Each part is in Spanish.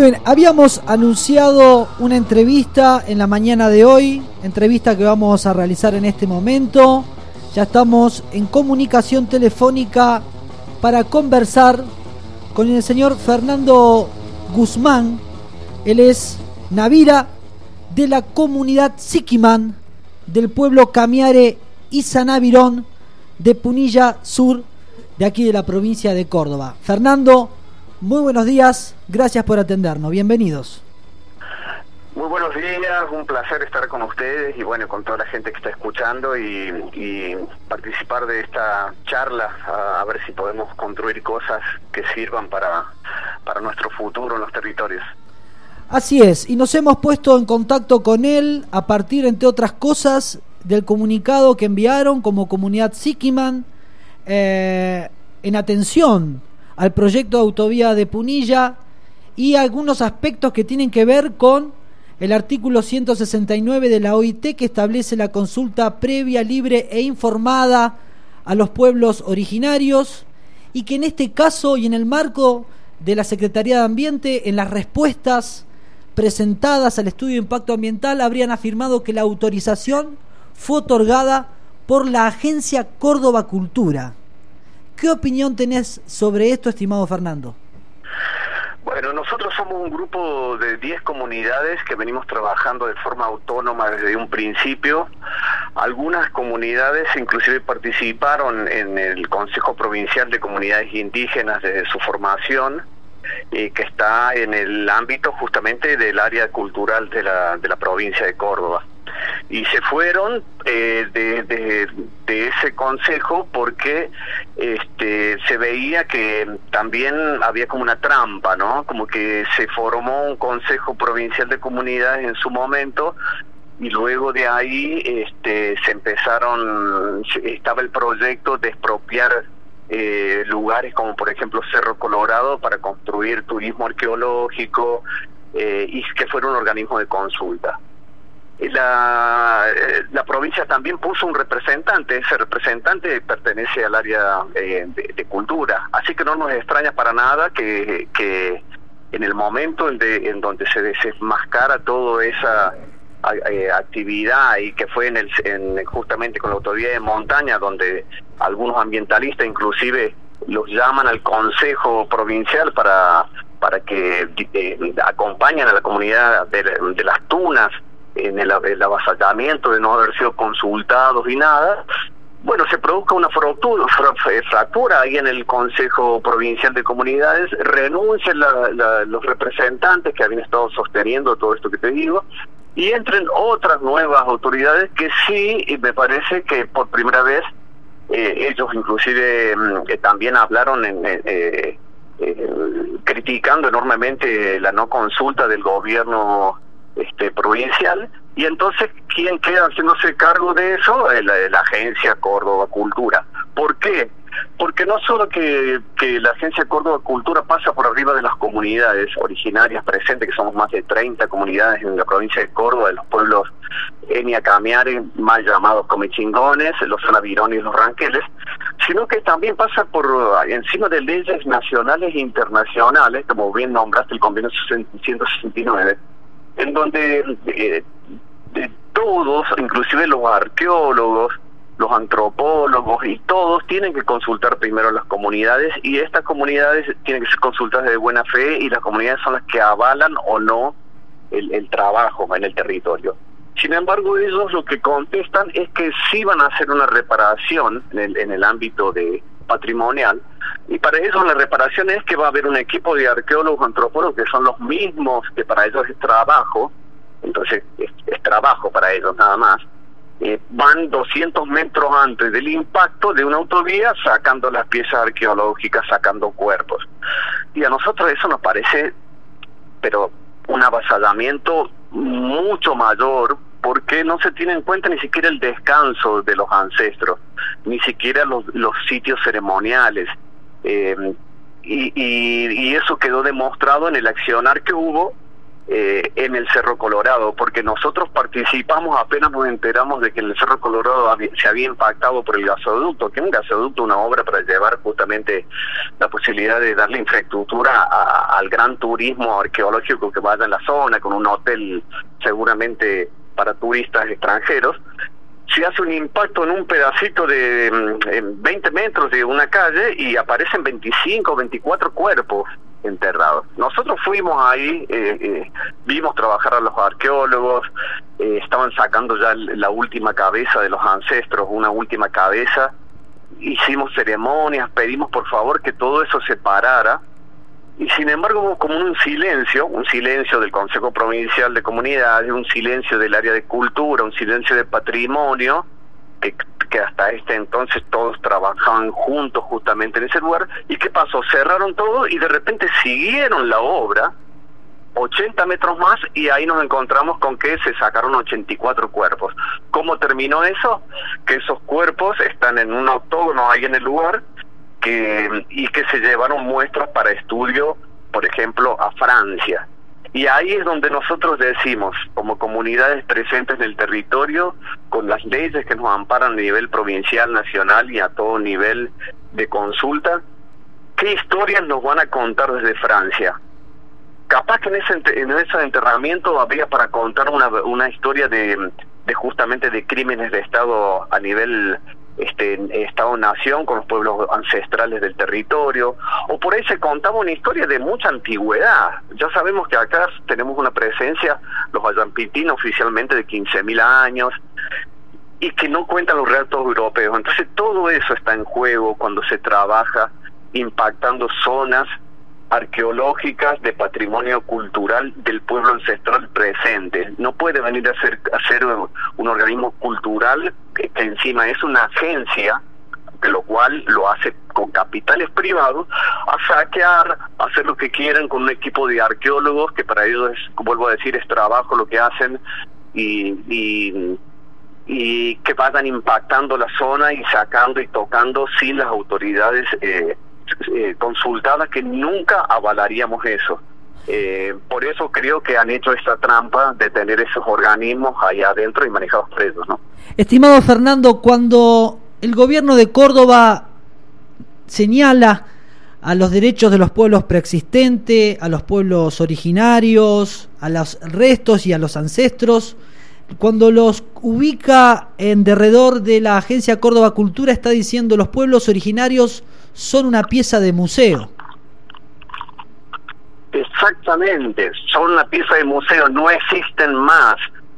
bien, habíamos anunciado una entrevista en la mañana de hoy, entrevista que vamos a realizar en este momento. Ya estamos en comunicación telefónica para conversar con el señor Fernando Guzmán. Él es Navira de la comunidad Siquimán del pueblo Camiare Izanavirón de Punilla Sur, de aquí de la provincia de Córdoba. Fernando, muy buenos días, gracias por atendernos, bienvenidos. Muy buenos días, un placer estar con ustedes y bueno, con toda la gente que está escuchando y participar de esta charla, a ver si podemos construir cosas que sirvan para nuestro futuro en los territorios. Así es, y nos hemos puesto en contacto con él a partir, entre otras cosas, del comunicado que enviaron como comunidad Siquimán en atención al proyecto de autovía de Punilla y algunos aspectos que tienen que ver con el artículo 169 de la OIT, que establece la consulta previa, libre e informada a los pueblos originarios, y que en este caso y en el marco de la Secretaría de Ambiente, en las respuestas presentadas al estudio de impacto ambiental, habrían afirmado que la autorización fue otorgada por la Agencia Córdoba Cultura. ¿Qué opinión tenés sobre esto, estimado Fernando? Bueno, nosotros somos un grupo de 10 comunidades que venimos trabajando de forma autónoma desde un principio. Algunas comunidades inclusive participaron en el Consejo Provincial de Comunidades Indígenas desde su formación, que está en el ámbito justamente del área cultural de la provincia de Córdoba. Y se fueron de ese consejo porque se veía que también había como una trampa, ¿no? Como que se formó un consejo provincial de comunidades en su momento y luego de ahí estaba el proyecto de expropiar lugares como por ejemplo Cerro Colorado para construir turismo arqueológico y que fuera un organismo de consulta. La provincia también puso un representante, ese representante pertenece al área de cultura, así que no nos extraña para nada que en el momento en donde se desenmascara toda esa actividad y que fue justamente con la autovía de montaña, donde algunos ambientalistas inclusive los llaman al Consejo Provincial para que acompañen a la comunidad de las Tunas en el avasallamiento de no haber sido consultados y nada. Bueno, se produzca una fractura ahí en el Consejo Provincial de Comunidades, renuncian los representantes que habían estado sosteniendo todo esto que te digo, y entren otras nuevas autoridades que sí, y me parece que por primera vez ellos inclusive también hablaron criticando enormemente la no consulta del gobierno provincial, y entonces ¿quién queda haciéndose cargo de eso? La Agencia Córdoba Cultura. ¿Por qué? Porque no solo que la Agencia Córdoba Cultura pasa por arriba de las comunidades originarias presentes, que somos más de 30 comunidades en la provincia de Córdoba, de los pueblos Enia Camiare, mal llamados Comechingones, los Sanavirones y los Ranqueles, sino que también pasa por encima de leyes nacionales e internacionales, como bien nombraste el convenio 169, en donde todos, inclusive los arqueólogos, los antropólogos y todos tienen que consultar primero a las comunidades, y estas comunidades tienen que ser consultadas de buena fe, y las comunidades son las que avalan o no el trabajo en el territorio. Sin embargo, ellos lo que contestan es que sí van a hacer una reparación en el ámbito patrimonial, y para ellos la reparación es que va a haber un equipo de arqueólogos, antropólogos, que son los mismos que para ellos es trabajo, entonces es trabajo para ellos nada más. Van 200 metros antes del impacto de una autovía sacando las piezas arqueológicas, sacando cuerpos. Y a nosotros eso nos parece, pero un avasallamiento mucho mayor, porque no se tiene en cuenta ni siquiera el descanso de los ancestros, ni siquiera los sitios ceremoniales. Y eso quedó demostrado en el accionar que hubo en el Cerro Colorado, porque nosotros participamos, apenas nos enteramos de que en el Cerro Colorado se había impactado por el gasoducto, que es un gasoducto, una obra para llevar justamente la posibilidad de darle infraestructura al gran turismo arqueológico que vaya en la zona, con un hotel seguramente para turistas extranjeros. Se hace un impacto en un pedacito de 20 metros de una calle y aparecen 25 o 24 cuerpos enterrados. Nosotros fuimos ahí, vimos trabajar a los arqueólogos, estaban sacando ya la última cabeza de los ancestros, una última cabeza, hicimos ceremonias, pedimos por favor que todo eso se parara, y sin embargo hubo como un silencio del Consejo Provincial de Comunidades, un silencio del área de cultura, un silencio de patrimonio, que hasta entonces todos trabajaban juntos justamente en ese lugar. ¿Y qué pasó? Cerraron todo y de repente siguieron la obra 80 metros más, y ahí nos encontramos con que se sacaron 84 cuerpos. ¿Cómo terminó eso? Que esos cuerpos están en un octógono ahí en el lugar, y que se llevaron muestras para estudio, por ejemplo, a Francia. Y ahí es donde nosotros decimos, como comunidades presentes en el territorio, con las leyes que nos amparan a nivel provincial, nacional y a todo nivel de consulta, ¿qué historias nos van a contar desde Francia? Capaz que en ese enterramiento había para contar una historia de justamente de crímenes de Estado a nivel Estado-nación con los pueblos ancestrales del territorio, o por ahí se contaba una historia de mucha antigüedad. Ya sabemos que acá tenemos una presencia, los ayampitinos oficialmente, de 15.000 años, y que no cuentan los relatos europeos. Entonces todo eso está en juego cuando se trabaja impactando zonas arqueológicas de patrimonio cultural del pueblo ancestral presente. No puede venir a ser un organismo cultural que encima es una agencia, que lo cual lo hace con capitales privados, a saquear, a hacer lo que quieran con un equipo de arqueólogos que para ellos, vuelvo a decir, es trabajo lo que hacen, y que vayan impactando la zona y sacando y tocando sin las autoridades consultadas, que nunca avalaríamos eso. Por eso creo que han hecho esta trampa de tener esos organismos allá adentro y manejados presos, ¿no? Estimado Fernando, cuando el gobierno de Córdoba señala a los derechos de los pueblos preexistentes, a los pueblos originarios, a los restos y a los ancestros, cuando los ubica en derredor de la Agencia Córdoba Cultura, está diciendo: los pueblos originarios son una pieza de museo. Exactamente, son una pieza de museo, no existen más,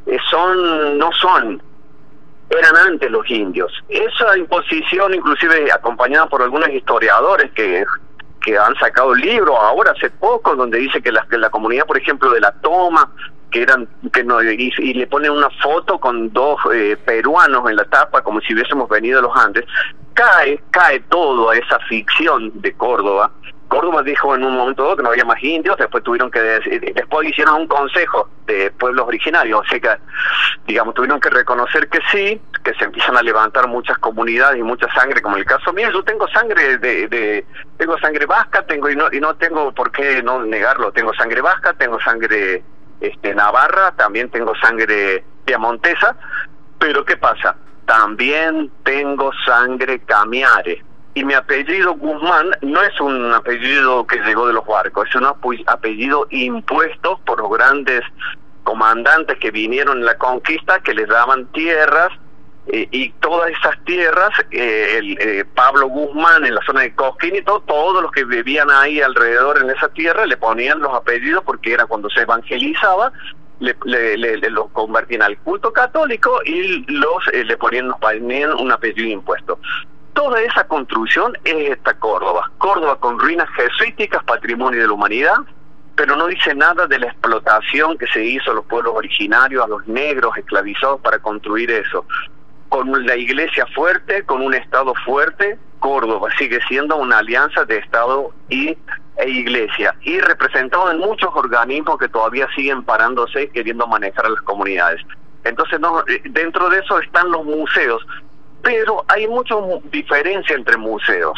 eran antes los indios. Esa imposición, inclusive acompañada por algunos historiadores que han sacado libros ahora hace poco, donde dice que la comunidad, por ejemplo, de La Toma, y le ponen una foto con dos peruanos en la tapa, como si hubiésemos venido de los Andes. Cae todo a esa ficción de Córdoba. Córdoba dijo en un momento dado que no había más indios, después después hicieron un consejo de pueblos originarios, o sea que, digamos, tuvieron que reconocer que sí, que se empiezan a levantar muchas comunidades y mucha sangre, como el caso mío. Yo tengo sangre tengo sangre vasca, y no tengo por qué no negarlo, tengo sangre vasca, tengo sangre navarra, también tengo sangre piamontesa, pero ¿qué pasa? También tengo sangre camiare, y mi apellido Guzmán no es un apellido que llegó de los barcos, es un apellido impuesto por los grandes comandantes que vinieron en la conquista, que les daban tierras, y todas esas tierras, Pablo Guzmán en la zona de Cosquín y todos los que vivían ahí alrededor en esa tierra le ponían los apellidos, porque era cuando se evangelizaba, los convertían al culto católico y le ponían un apellido impuesto. Toda esa construcción es esta Córdoba con ruinas jesuíticas, patrimonio de la humanidad, pero no dice nada de la explotación que se hizo a los pueblos originarios, a los negros esclavizados para construir eso. Con la iglesia fuerte, con un Estado fuerte, Córdoba sigue siendo una alianza de Estado e iglesia, y representado en muchos organismos que todavía siguen parándose y queriendo manejar a las comunidades. Entonces, dentro de eso están los museos, pero hay mucha diferencia entre museos.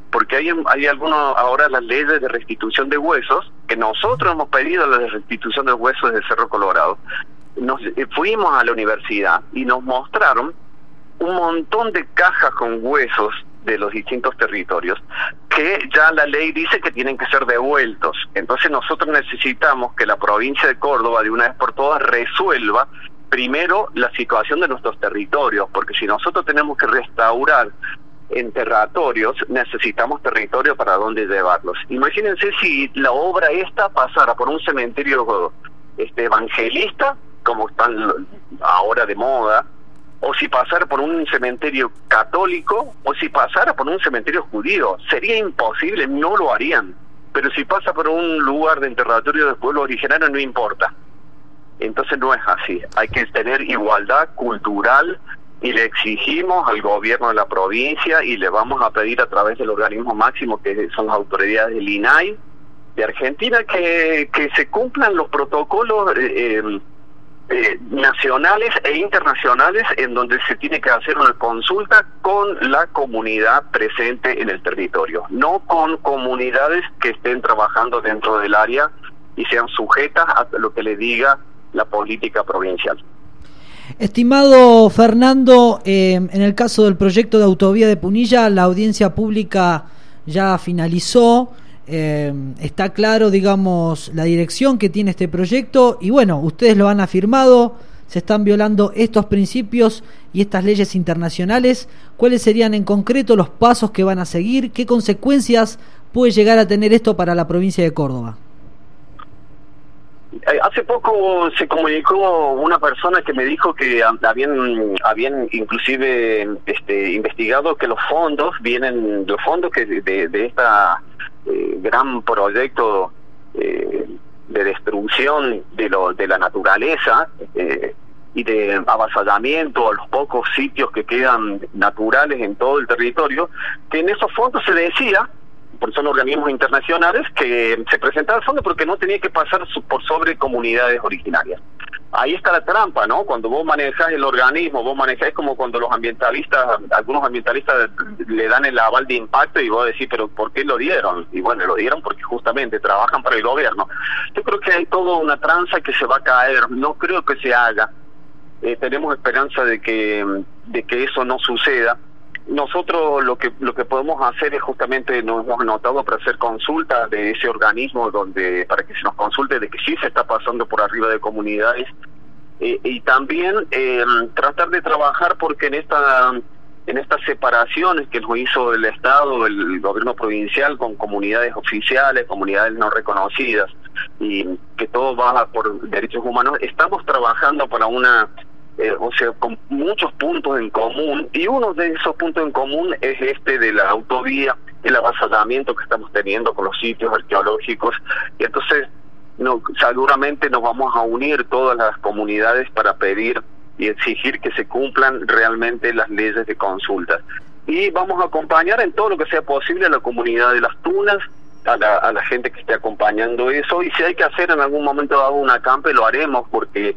porque hay algunos ahora las leyes de restitución de huesos, que nosotros hemos pedido la de restitución de huesos de Cerro Colorado. Fuimos a la universidad y nos mostraron un montón de cajas con huesos de los distintos territorios, que ya la ley dice que tienen que ser devueltos. Entonces nosotros necesitamos que la provincia de Córdoba de una vez por todas resuelva primero la situación de nuestros territorios, porque si nosotros tenemos que restaurar enterratorios, necesitamos territorio para dónde llevarlos. Imagínense si la obra esta pasara por un cementerio evangelista, como están ahora de moda, o si pasara por un cementerio católico, o si pasara por un cementerio judío. Sería imposible, no lo harían. Pero si pasa por un lugar de enterratorio del pueblo originario, no importa. Entonces no es así. Hay que tener igualdad cultural, y le exigimos al gobierno de la provincia, y le vamos a pedir a través del organismo máximo, que son las autoridades del INAI de Argentina, que se cumplan los protocolos nacionales e internacionales, en donde se tiene que hacer una consulta con la comunidad presente en el territorio, no con comunidades que estén trabajando dentro del área y sean sujetas a lo que le diga la política provincial. Estimado Fernando, en el caso del proyecto de autovía de Punilla, la audiencia pública ya finalizó. Está claro, digamos, la dirección que tiene este proyecto, y bueno, ustedes lo han afirmado, se están violando estos principios y estas leyes internacionales. ¿Cuáles serían en concreto los pasos que van a seguir? ¿Qué consecuencias puede llegar a tener esto para la provincia de Córdoba? Hace poco se comunicó una persona que me dijo que habían inclusive investigado que los fondos que de esta gran proyecto de destrucción de la naturaleza y de avasallamiento a los pocos sitios que quedan naturales en todo el territorio, que en esos fondos se decía, porque son organismos internacionales, que se presentaba el fondo porque no tenía que pasar por sobre comunidades originarias. Ahí está la trampa, ¿no? Cuando vos manejás el organismo, es como cuando algunos ambientalistas le dan el aval de impacto y vos decís, pero ¿por qué lo dieron? Y bueno, lo dieron porque justamente trabajan para el gobierno. Yo creo que hay toda una tranza que se va a caer, no creo que se haga. Tenemos esperanza de que eso no suceda. Nosotros lo que podemos hacer es justamente, nos hemos anotado para hacer consultas de ese organismo para que se nos consulte de que sí se está pasando por arriba de comunidades, y también tratar de trabajar porque en estas separaciones que nos hizo el Estado, el gobierno provincial, con comunidades oficiales, comunidades no reconocidas, y que todo va por derechos humanos, estamos trabajando para con muchos puntos en común, y uno de esos puntos en común es de la autovía, el avasallamiento que estamos teniendo con los sitios arqueológicos, y entonces seguramente nos vamos a unir todas las comunidades para pedir y exigir que se cumplan realmente las leyes de consultas, y vamos a acompañar en todo lo que sea posible a la comunidad de Las Tunas, a la gente que esté acompañando eso, y si hay que hacer en algún momento dado un acampe, lo haremos, porque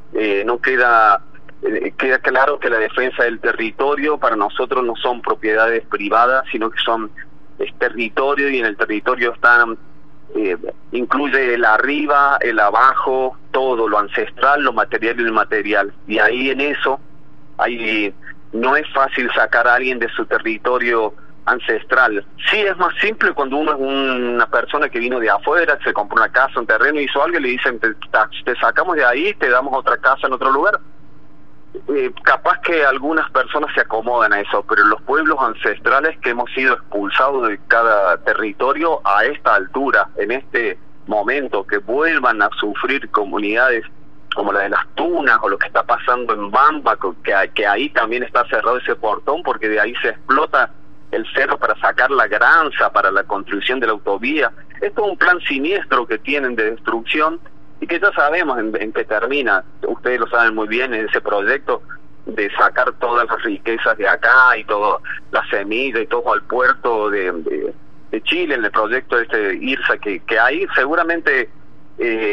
queda claro que la defensa del territorio para nosotros no son propiedades privadas, sino que es territorio, y en el territorio incluye el arriba, el abajo, todo, lo ancestral, lo material y lo inmaterial, y ahí en eso no es fácil sacar a alguien de su territorio ancestral. Sí, es más simple cuando uno es una persona que vino de afuera, se compró una casa, un terreno, hizo algo y le dicen, te sacamos de ahí, te damos otra casa en otro lugar. Capaz que algunas personas se acomodan a eso, pero los pueblos ancestrales que hemos sido expulsados de cada territorio a esta altura, en este momento, que vuelvan a sufrir comunidades como la de Las Tunas o lo que está pasando en Bamba, que ahí también está cerrado ese portón porque de ahí se explota el cerro para sacar la granza para la construcción de la autovía. Esto es un plan siniestro que tienen de destrucción, y que ya sabemos en qué termina. Ustedes lo saben muy bien, en ese proyecto de sacar todas las riquezas de acá y todo, la semilla y todo al puerto de Chile, en el proyecto IRSA que hay, seguramente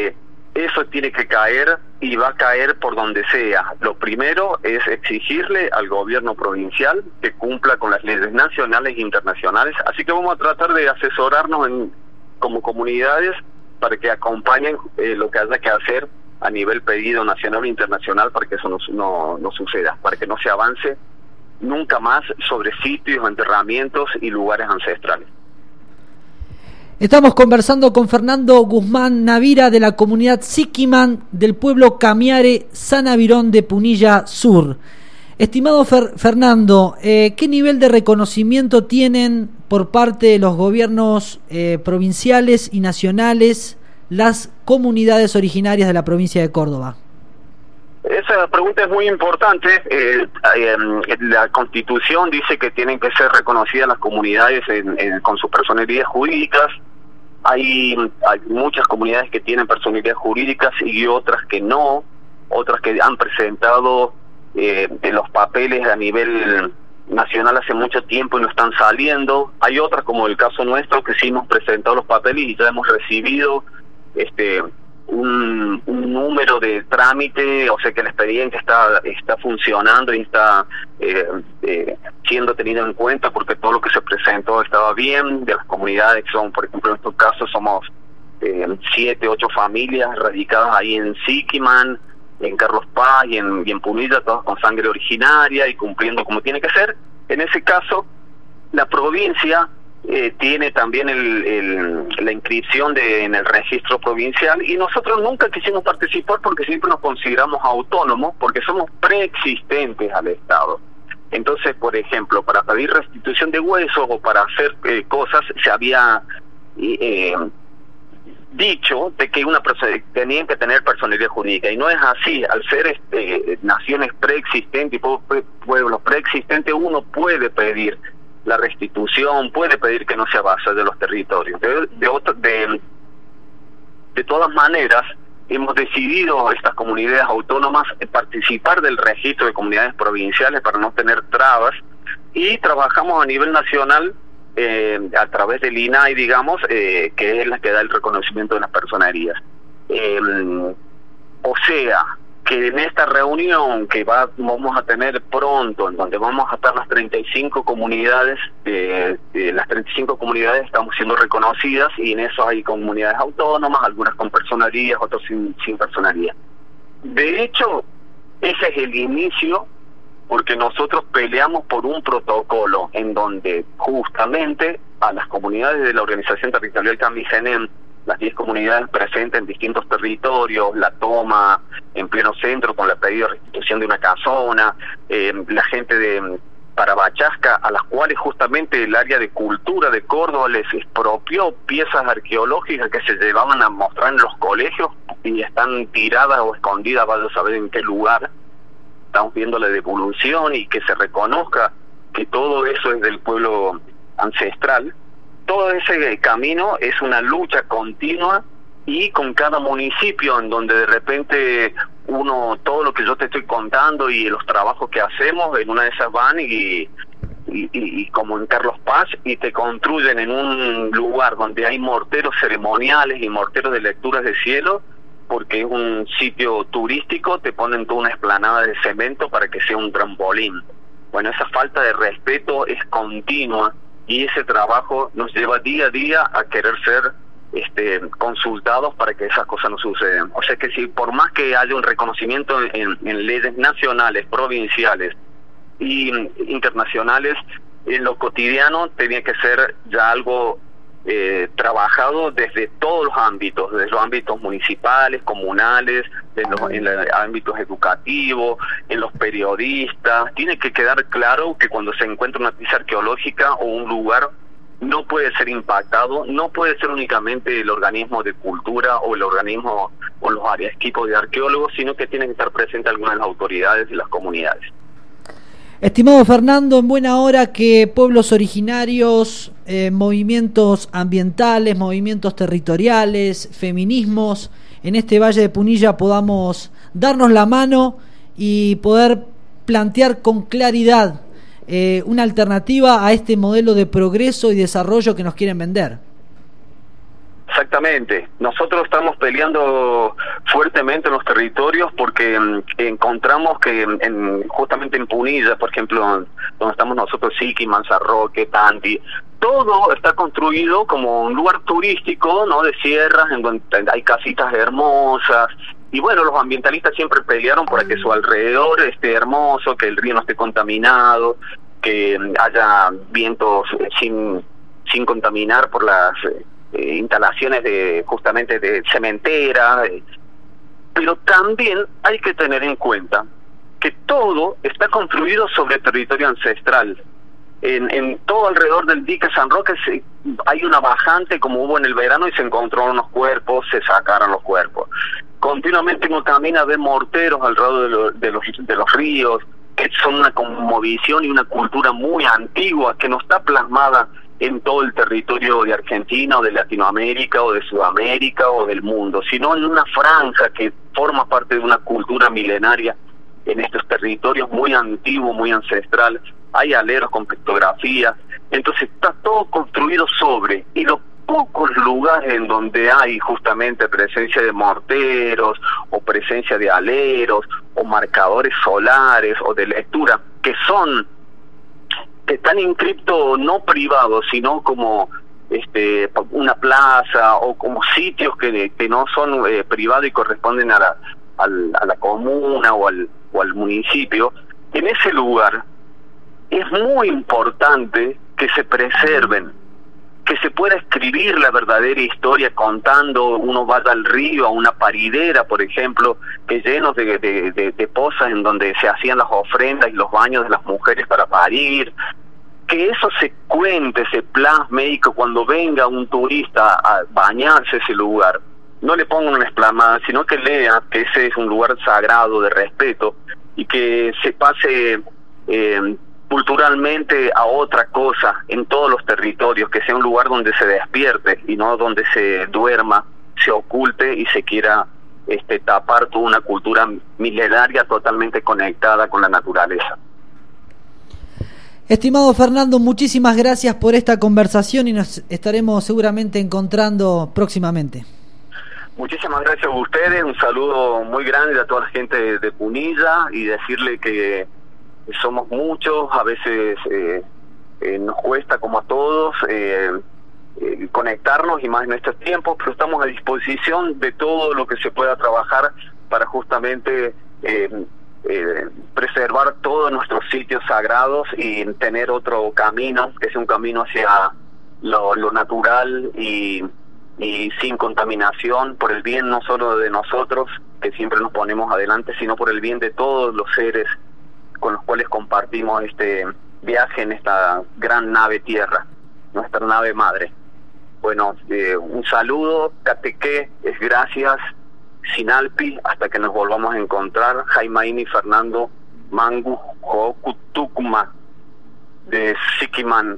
eso tiene que caer y va a caer por donde sea. Lo primero es exigirle al gobierno provincial que cumpla con las leyes nacionales e internacionales, así que vamos a tratar de asesorarnos como comunidades para que acompañen lo que haya que hacer a nivel pedido nacional e internacional para que eso no suceda, para que no se avance nunca más sobre sitios, enterramientos y lugares ancestrales. Estamos conversando con Fernando Guzmán Navira de la comunidad Siquiman del pueblo Camiare, San Avirón de Punilla Sur. Estimado Fernando, ¿qué nivel de reconocimiento tienen por parte de los gobiernos provinciales y nacionales las comunidades originarias de la provincia de Córdoba? Esa pregunta es muy importante. La Constitución dice que tienen que ser reconocidas las comunidades con sus personerías jurídicas. Hay muchas comunidades que tienen personerías jurídicas y otras que no, otras que han presentado los papeles a nivel nacional hace mucho tiempo y no están saliendo. Hay otras, como el caso nuestro, que sí hemos presentado los papeles y ya hemos recibido un número de trámite, o sea que el expediente está funcionando y está siendo tenido en cuenta porque todo lo que se presentó estaba bien. De las comunidades son, por ejemplo, en estos casos somos 7, 8 familias radicadas ahí en Siquiman, en Carlos Paz y en Punilla, todas con sangre originaria y cumpliendo como tiene que ser. En ese caso, la provincia tiene también la inscripción en el registro provincial y nosotros nunca quisimos participar porque siempre nos consideramos autónomos porque somos preexistentes al Estado. Entonces, por ejemplo, para pedir restitución de huesos o para hacer cosas se había dicho de que tenían que tener personería jurídica y no es así. Al ser naciones preexistentes y pueblos preexistentes, uno puede pedir la restitución, puede pedir que no se avase de los territorios. De todas maneras, hemos decidido estas comunidades autónomas participar del registro de comunidades provinciales para no tener trabas y trabajamos a nivel nacional a través del INAI, digamos, que es la que da el reconocimiento de las personerías. O sea, que en esta reunión que vamos a tener pronto, en donde vamos a estar las 35 comunidades, las 35 comunidades estamos siendo reconocidas y en eso hay comunidades autónomas, algunas con personerías, otras sin personería. De hecho, ese es el inicio, porque nosotros peleamos por un protocolo en donde justamente a las comunidades de la Organización Territorial Camisenem, las 10 comunidades presentes en distintos territorios, la toma en pleno centro con la pedida de restitución de una casona, la gente de Parabachasca, a las cuales justamente el área de cultura de Córdoba les expropió piezas arqueológicas que se llevaban a mostrar en los colegios y están tiradas o escondidas, vaya a saber en qué lugar. Estamos viendo la devolución y que se reconozca que todo eso es del pueblo ancestral. Todo ese camino es una lucha continua y con cada municipio en donde de repente todo lo que yo te estoy contando y los trabajos que hacemos, en una de esas van y como en Carlos Paz y te construyen en un lugar donde hay morteros ceremoniales y morteros de lecturas de cielo, porque es un sitio turístico, te ponen toda una explanada de cemento para que sea un trampolín. Bueno, esa falta de respeto es continua y ese trabajo nos lleva día a día a querer ser consultados para que esas cosas no sucedan. O sea que si por más que haya un reconocimiento en leyes nacionales, provinciales y internacionales, en lo cotidiano tenía que ser ya algo trabajado desde todos los ámbitos, desde los ámbitos municipales, comunales, en los ámbitos educativos, en los periodistas. Tiene que quedar claro que cuando se encuentra una pieza arqueológica o un lugar no puede ser impactado, no puede ser únicamente el organismo de cultura o el organismo o los equipos de arqueólogos, sino que tienen que estar presentes algunas de las autoridades y las comunidades. Estimado Fernando, en buena hora que pueblos originarios, movimientos ambientales, movimientos territoriales, feminismos, en este Valle de Punilla podamos darnos la mano y poder plantear con claridad una alternativa a este modelo de progreso y desarrollo que nos quieren vender. Exactamente. Nosotros estamos peleando fuertemente en los territorios porque encontramos que justamente en Punilla, por ejemplo, donde estamos nosotros, Siquiman, San Roque, Tanti, todo está construido como un lugar turístico, ¿no?, de sierras, en donde hay casitas hermosas. Y bueno, los ambientalistas siempre pelearon para que su alrededor esté hermoso, que el río no esté contaminado, que haya vientos sin contaminar por las instalaciones justamente de cementera. Pero también hay que tener en cuenta que todo está construido sobre territorio ancestral. En todo alrededor del dique San Roque hay una bajante como hubo en el verano y se encontraron unos cuerpos, se sacaron los cuerpos. Continuamente uno camina, ve morteros alrededor de los ríos, que son una cosmovisión y una cultura muy antigua que no está plasmada en todo el territorio de Argentina o de Latinoamérica o de Sudamérica o del mundo, sino en una franja que forma parte de una cultura milenaria en estos territorios muy antiguos, muy ancestrales. Hay aleros con pictografía, entonces está todo construido sobre, y los pocos lugares en donde hay justamente presencia de morteros o presencia de aleros o marcadores solares o de lectura que están inscriptos no privados, sino como una plaza o como sitios que no son privados y corresponden a la comuna o al municipio. En ese lugar es muy importante que se preserven, que se pueda escribir la verdadera historia contando. Uno vaya al río, a una paridera, por ejemplo, que llenos de pozas en donde se hacían las ofrendas y los baños de las mujeres para parir, que eso se cuente, se plasme, y que cuando venga un turista a bañarse ese lugar, no le pongan una explanada, sino que lea que ese es un lugar sagrado, de respeto, y que se pase culturalmente a otra cosa en todos los territorios, que sea un lugar donde se despierte y no donde se duerma, se oculte y se quiera tapar toda una cultura milenaria totalmente conectada con la naturaleza. Estimado Fernando, muchísimas gracias por esta conversación y nos estaremos seguramente encontrando próximamente. Muchísimas gracias a ustedes, un saludo muy grande a toda la gente de Punilla, y decirle que somos muchos, a veces nos cuesta, como a todos, conectarnos, y más en estos tiempos, pero estamos a disposición de todo lo que se pueda trabajar para justamente preservar todos nuestros sitios sagrados y tener otro camino, que sea un camino hacia lo natural y sin contaminación, por el bien no solo de nosotros, que siempre nos ponemos adelante, sino por el bien de todos los seres con los cuales compartimos este viaje en esta gran nave tierra, nuestra nave madre. Bueno, un saludo, Catequé, es gracias, Sinalpi, hasta que nos volvamos a encontrar. Jaimaini Fernando Mangu Hokutukuma de Siquiman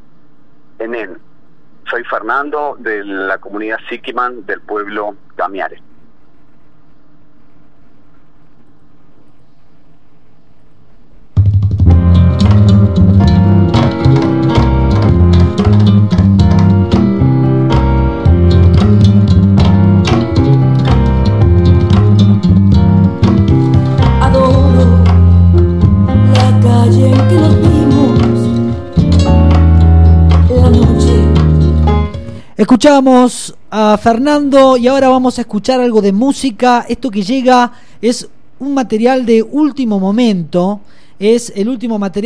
Enen. Soy Fernando, de la comunidad Siquiman del pueblo Gamiare. Escuchamos a Fernando y ahora vamos a escuchar algo de música. Esto que llega es un material de último momento, es el último material